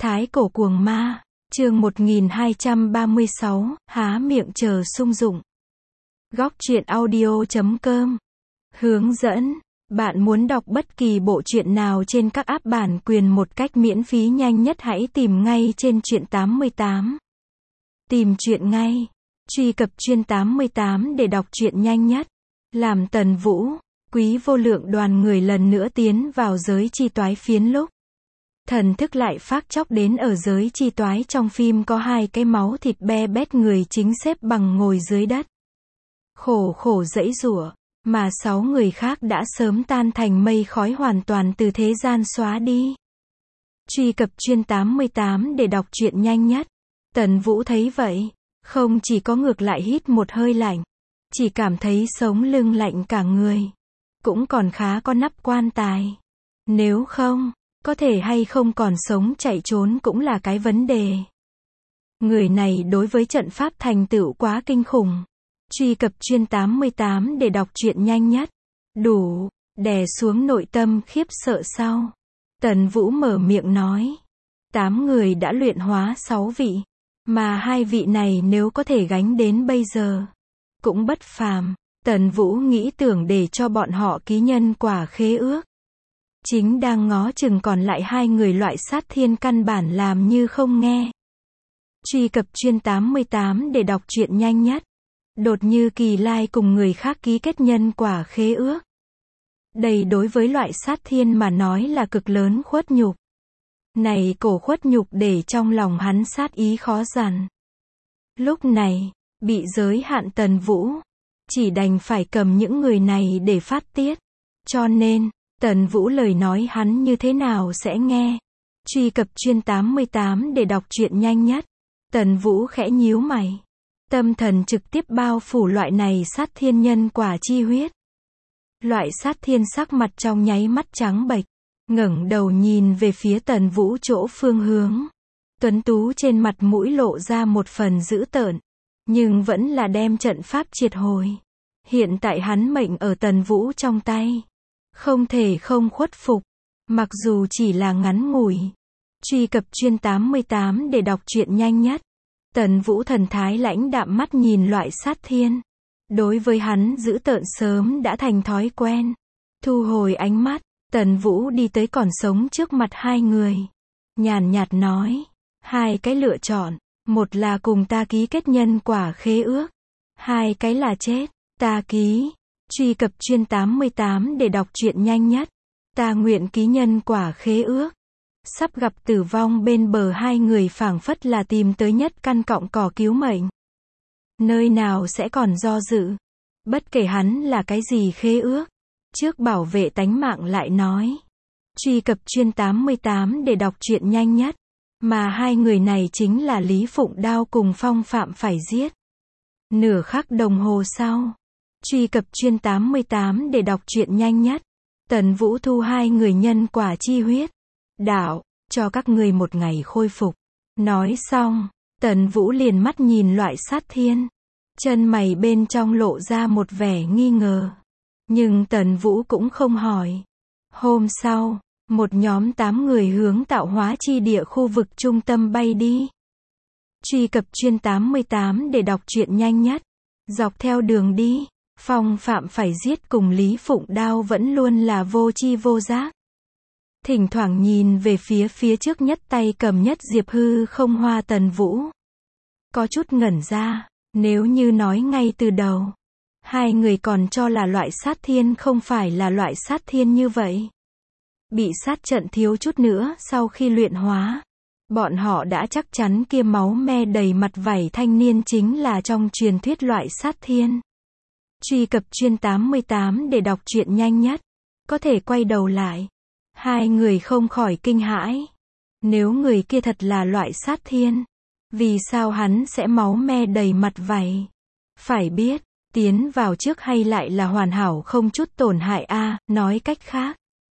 Thái cổ cuồng ma, chương 1236, há miệng chờ sung dụng. Góc truyện audio.com. Hướng dẫn, bạn muốn đọc bất kỳ bộ truyện nào trên các app bản quyền một cách miễn phí nhanh nhất hãy tìm ngay trên Truyện 88. Tìm truyện ngay, truy cập Truyện 88 để đọc truyện nhanh nhất. Làm Tần Vũ, quý vô lượng đoàn người lần nữa tiến vào giới chi toái phiến lúc thần thức lại phác chốc đến ở giới chi toái trong phim có hai cái máu thịt be bét người chính xếp bằng ngồi dưới đất. Khổ khổ giãy giụa, mà 6 người khác đã sớm tan thành mây khói hoàn toàn từ thế gian xóa đi. Truy cập Truyện 88 để đọc truyện nhanh nhất. Tần Vũ thấy vậy, không chỉ có ngược lại hít một hơi lạnh, chỉ cảm thấy sống lưng lạnh cả người. Cũng còn khá có nắp quan tài. Nếu không, có thể hay không còn sống chạy trốn cũng là cái vấn đề. Người này đối với trận pháp thành tựu quá kinh khủng. Truy cập Truyện 88 để đọc truyện nhanh nhất. Đủ, đè xuống nội tâm khiếp sợ sau. Tần Vũ mở miệng nói. 8 người đã luyện hóa 6 vị. Mà 2 vị này nếu có thể gánh đến bây giờ, cũng bất phàm. Tần Vũ nghĩ tưởng để cho bọn họ ký nhân quả khế ước. Chính đang ngó chừng còn lại 2 người loại sát thiên căn bản làm như không nghe. Truy cập Truyện 88 để đọc truyện nhanh nhất. Đột như Kỳ Lai cùng người khác ký kết nhân quả khế ước. Đây đối với loại sát thiên mà nói là cực lớn khuất nhục. Này cổ khuất nhục để trong lòng hắn sát ý khó dằn. Lúc này, bị giới hạn Tần Vũ, chỉ đành phải cầm những người này để phát tiết. Cho nên, Tần Vũ lời nói hắn như thế nào sẽ nghe. Truy cập Truyện 88 để đọc truyện nhanh nhất. Tần Vũ khẽ nhíu mày. Tâm thần trực tiếp bao phủ loại này sát thiên nhân quả chi huyết. Loại sát thiên sắc mặt trong nháy mắt trắng bệch, ngẩng đầu nhìn về phía Tần Vũ chỗ phương hướng. Tuấn tú trên mặt mũi lộ ra một phần dữ tợn, nhưng vẫn là đem trận pháp triệt hồi. Hiện tại hắn mệnh ở Tần Vũ trong tay, không thể không khuất phục, mặc dù chỉ là ngắn ngủi. Truy cập Truyện 88 để đọc truyện nhanh nhất. Tần Vũ thần thái lãnh đạm mắt nhìn loại sát thiên. Đối với hắn dữ tợn sớm đã thành thói quen. Thu hồi ánh mắt, Tần Vũ đi tới còn sống trước mặt 2 người. Nhàn nhạt nói, 2 cái lựa chọn, một là cùng ta ký kết nhân quả khế ước, 2 cái là chết, ta ký. Truy cập Truyện 88 để đọc truyện nhanh nhất. Ta nguyện ký nhân quả khế ước. Sắp gặp tử vong bên bờ 2 người phảng phất là tìm tới nhất căn cọng cỏ cứu mệnh. Nơi nào sẽ còn do dự. Bất kể hắn là cái gì khế ước, trước bảo vệ tánh mạng lại nói. Truy cập Truyện 88 để đọc truyện nhanh nhất. Mà 2 người này chính là Lý Phụng Đao cùng Phong Phạm phải giết. Nửa khắc đồng hồ sau. Truy cập Truyện 88 để đọc truyện nhanh nhất. Tần Vũ thu 2 người nhân quả chi huyết. Đạo, cho các ngươi 1 ngày khôi phục. Nói xong, Tần Vũ liền mắt nhìn loại sát thiên. Chân mày bên trong lộ ra một vẻ nghi ngờ. Nhưng Tần Vũ cũng không hỏi. Hôm sau, một nhóm 8 người hướng tạo hóa chi địa khu vực trung tâm bay đi. Truy cập Truyện 88 để đọc truyện nhanh nhất. Dọc theo đường đi, Phong Phạm phải giết cùng Lý Phụng Đao vẫn luôn là vô tri vô giác. Thỉnh thoảng nhìn về phía trước nhất tay cầm nhất diệp hư không hoa Tần Vũ. Có chút ngẩn ra, nếu như nói ngay từ đầu, 2 người còn cho là loại sát thiên không phải là loại sát thiên như vậy. Bị sát trận thiếu chút nữa sau khi luyện hóa. Bọn họ đã chắc chắn kia máu me đầy mặt vảy thanh niên chính là trong truyền thuyết loại sát thiên. Truy cập Truyện 88 để đọc truyện nhanh nhất. Có thể quay đầu lại. 2 người không khỏi kinh hãi. Nếu người kia thật là loại sát thiên, vì sao hắn sẽ máu me đầy mặt vậy? Phải biết, tiến vào trước hay lại là hoàn hảo không chút tổn hại a, nói cách khác.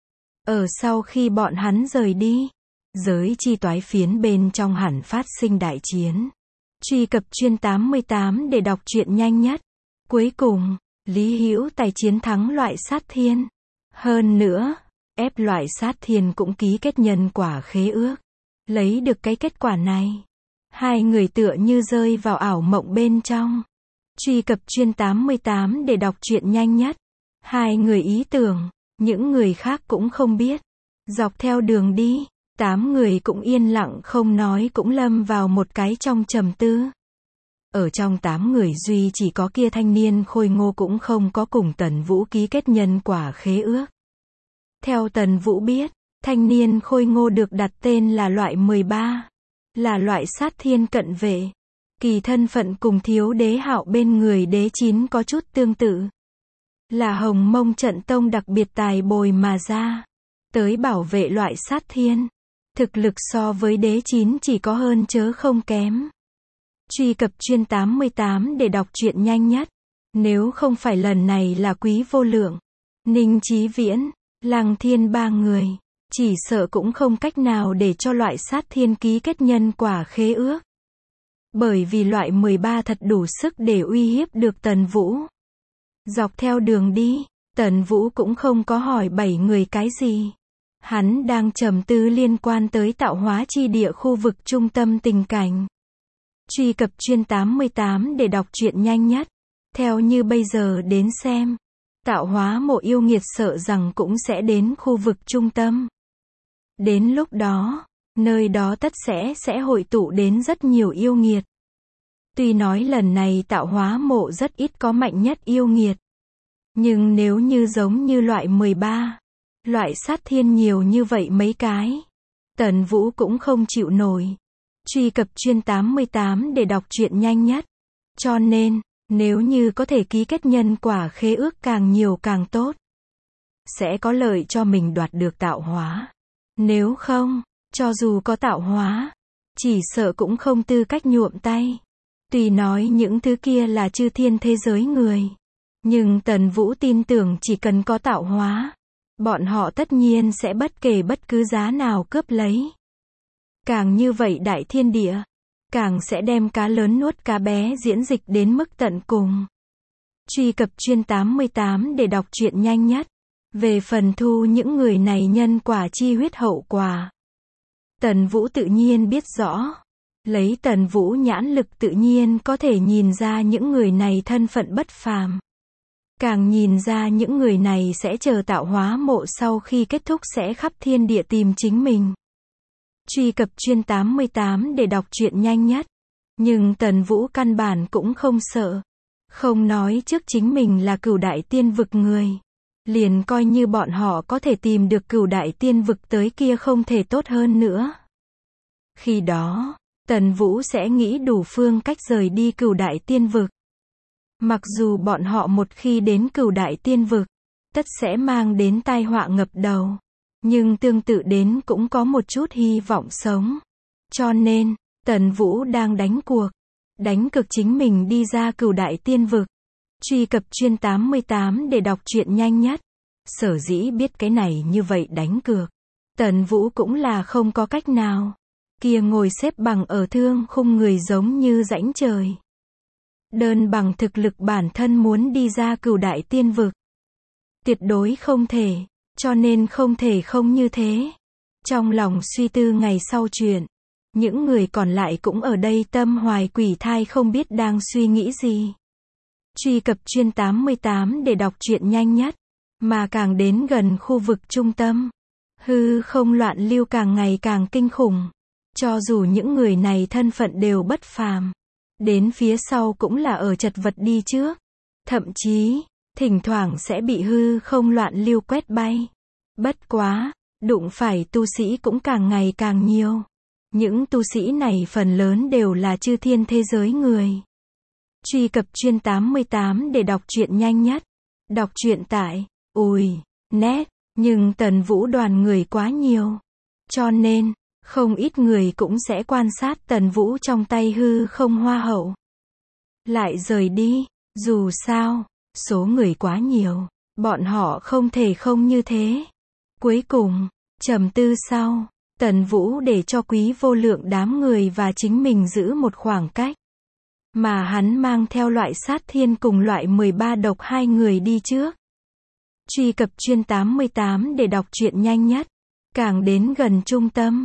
Ở sau khi bọn hắn rời đi, giới chi toái phiến bên trong hẳn phát sinh đại chiến. Truy cập Truyện 88 để đọc truyện nhanh nhất. Cuối cùng, Lý Hữu Tài chiến thắng loại sát thiên. Hơn nữa, ép loại sát thiên cũng ký kết nhân quả khế ước. Lấy được cái kết quả này, hai người tựa như rơi vào ảo mộng bên trong. Truy cập Chuyên 88 để đọc truyện nhanh nhất. Hai người ý tưởng, những người khác cũng không biết. Dọc theo đường đi, 8 người cũng yên lặng không nói, cũng lâm vào một cái trong trầm tư. Ở trong 8 người duy chỉ có kia thanh niên khôi ngô cũng không có cùng Tần Vũ ký kết nhân quả khế ước. Theo Tần Vũ biết, thanh niên khôi ngô được đặt tên là loại 13, là loại sát thiên cận vệ. Kỳ thân phận cùng Thiếu Đế Hạo bên người Đế 9 có chút tương tự. Là Hồng Mông Trận Tông đặc biệt tài bồi mà ra, tới bảo vệ loại sát thiên. Thực lực so với Đế 9 chỉ có hơn chớ không kém. Truy cập Chuyên 88 để đọc truyện nhanh nhất. Nếu không phải lần này là Quý Vô Lượng, Ninh Chí Viễn, Lăng Thiên ba người, chỉ sợ cũng không cách nào để cho loại sát thiên ký kết nhân quả khế ước. Bởi vì loại 13 thật đủ sức để uy hiếp được Tần Vũ. Dọc theo đường đi, Tần Vũ cũng không có hỏi 7 người cái gì. Hắn đang trầm tư liên quan tới tạo hóa chi địa khu vực trung tâm tình cảnh. Truy cập Chuyên 88 để đọc truyện nhanh nhất. Theo như bây giờ đến xem, tạo hóa mộ yêu nghiệt sợ rằng cũng sẽ đến khu vực trung tâm. Đến lúc đó, nơi đó tất sẽ hội tụ đến rất nhiều yêu nghiệt. Tuy nói lần này tạo hóa mộ rất ít có mạnh nhất yêu nghiệt. Nhưng nếu như giống như loại 13, loại sát thiên nhiều như vậy mấy cái, Tần Vũ cũng không chịu nổi. Truy cập Chuyên 88 để đọc truyện nhanh nhất. Cho nên, nếu như có thể ký kết nhân quả khế ước càng nhiều càng tốt, sẽ có lợi cho mình đoạt được tạo hóa. Nếu không, cho dù có tạo hóa, chỉ sợ cũng không tư cách nhuộm tay. Tuy nói những thứ kia là chư thiên thế giới người, nhưng Tần Vũ tin tưởng chỉ cần có tạo hóa, bọn họ tất nhiên sẽ bất kể bất cứ giá nào cướp lấy. Càng như vậy đại thiên địa, càng sẽ đem cá lớn nuốt cá bé diễn dịch đến mức tận cùng. Truy cập Chuyên 88 để đọc truyện nhanh nhất. Về phần thu những người này nhân quả chi huyết hậu quả, Tần Vũ tự nhiên biết rõ. Lấy Tần Vũ nhãn lực tự nhiên có thể nhìn ra những người này thân phận bất phàm. Càng nhìn ra những người này sẽ chờ tạo hóa mộ sau khi kết thúc sẽ khắp thiên địa tìm chính mình. Truy cập Chuyên 88 để đọc truyện nhanh nhất. Nhưng Tần Vũ căn bản cũng không sợ. Không nói trước chính mình là Cửu Đại Tiên Vực người. Liền coi như bọn họ có thể tìm được Cửu Đại Tiên Vực tới kia không thể tốt hơn nữa. Khi đó, Tần Vũ sẽ nghĩ đủ phương cách rời đi Cửu Đại Tiên Vực. Mặc dù bọn họ một khi đến Cửu Đại Tiên Vực, tất sẽ mang đến tai họa ngập đầu. Nhưng tương tự đến cũng có một chút hy vọng sống. Cho nên, Tần Vũ đang đánh cuộc. Đánh cược chính mình đi ra Cửu Đại Tiên Vực. Truy cập Chuyên 88 để đọc truyện nhanh nhất. Sở dĩ biết cái này như vậy đánh cược, Tần Vũ cũng là không có cách nào. Kia ngồi xếp bằng ở thương khung người giống như rãnh trời. Đơn bằng thực lực bản thân muốn đi ra Cửu Đại Tiên Vực, tuyệt đối không thể, cho nên không thể không như thế. Trong lòng suy tư ngày sau chuyện, những người còn lại cũng ở đây tâm hoài quỷ thai không biết đang suy nghĩ gì. Truy cập Chuyên 88 để đọc truyện nhanh nhất. Mà càng đến gần khu vực trung tâm, hư không loạn lưu càng ngày càng kinh khủng. Cho dù những người này thân phận đều bất phàm, đến phía sau cũng là ở chật vật đi trước. Thậm chí, thỉnh thoảng sẽ bị hư không loạn lưu quét bay. Bất quá, đụng phải tu sĩ cũng càng ngày càng nhiều. Những tu sĩ này phần lớn đều là chư thiên thế giới người. Truy cập Chuyên 88 để đọc truyện nhanh nhất. Đọc truyện tại net, nhưng Tần Vũ đoàn người quá nhiều. Cho nên, không ít người cũng sẽ quan sát Tần Vũ trong tay hư không hoa hậu. Lại rời đi, dù sao, số người quá nhiều, bọn họ không thể không như thế. Cuối cùng, trầm tư sau, Tần Vũ để cho Quý Vô Lượng đám người và chính mình giữ một khoảng cách. Mà hắn mang theo loại sát thiên cùng loại 13 độc hai người đi trước. Truy cập Chuyên 88 để đọc truyện nhanh nhất. Càng đến gần trung tâm,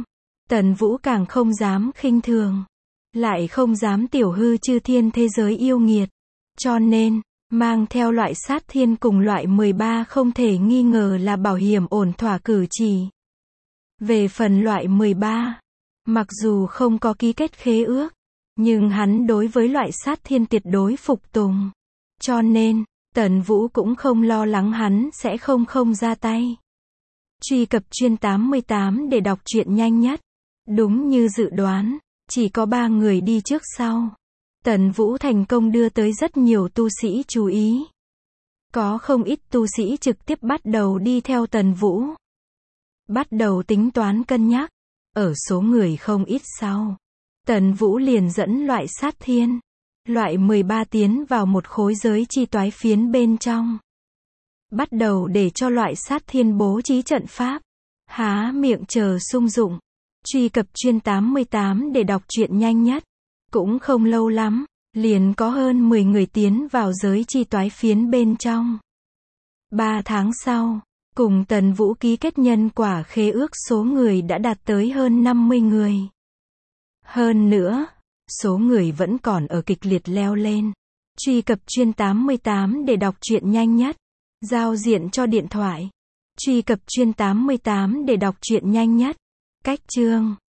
Tần Vũ càng không dám khinh thường, lại không dám tiểu hư chư thiên thế giới yêu nghiệt. Cho nên, mang theo loại sát thiên cùng loại 13 không thể nghi ngờ là bảo hiểm ổn thỏa cử chỉ. Về phần loại 13, mặc dù không có ký kết khế ước, nhưng hắn đối với loại sát thiên tuyệt đối phục tùng. Cho nên, Tần Vũ cũng không lo lắng hắn sẽ không ra tay. Truy cập chuyên 88 để đọc truyện nhanh nhất. Đúng như dự đoán, chỉ có 3 người đi trước sau. Tần Vũ thành công đưa tới rất nhiều tu sĩ chú ý. Có không ít tu sĩ trực tiếp bắt đầu đi theo Tần Vũ. Bắt đầu tính toán cân nhắc. Ở số người không ít sau, Tần Vũ liền dẫn loại sát thiên, loại 13 tiến vào một khối giới chi toái phiến bên trong. Bắt đầu để cho loại sát thiên bố trí trận pháp. Há miệng chờ sung dụng. Truy cập chuyên 88 để đọc truyện nhanh nhất. Cũng không lâu lắm, liền có hơn 10 người tiến vào giới chi toái phiến bên trong. 3 tháng sau, cùng Tần Vũ ký kết nhân quả khế ước số người đã đạt tới hơn 50 người. Hơn nữa, số người vẫn còn ở kịch liệt leo lên. Truy cập chuyên 88 để đọc truyện nhanh nhất. Giao diện cho điện thoại. Truy cập chuyên 88 để đọc truyện nhanh nhất. Cách chương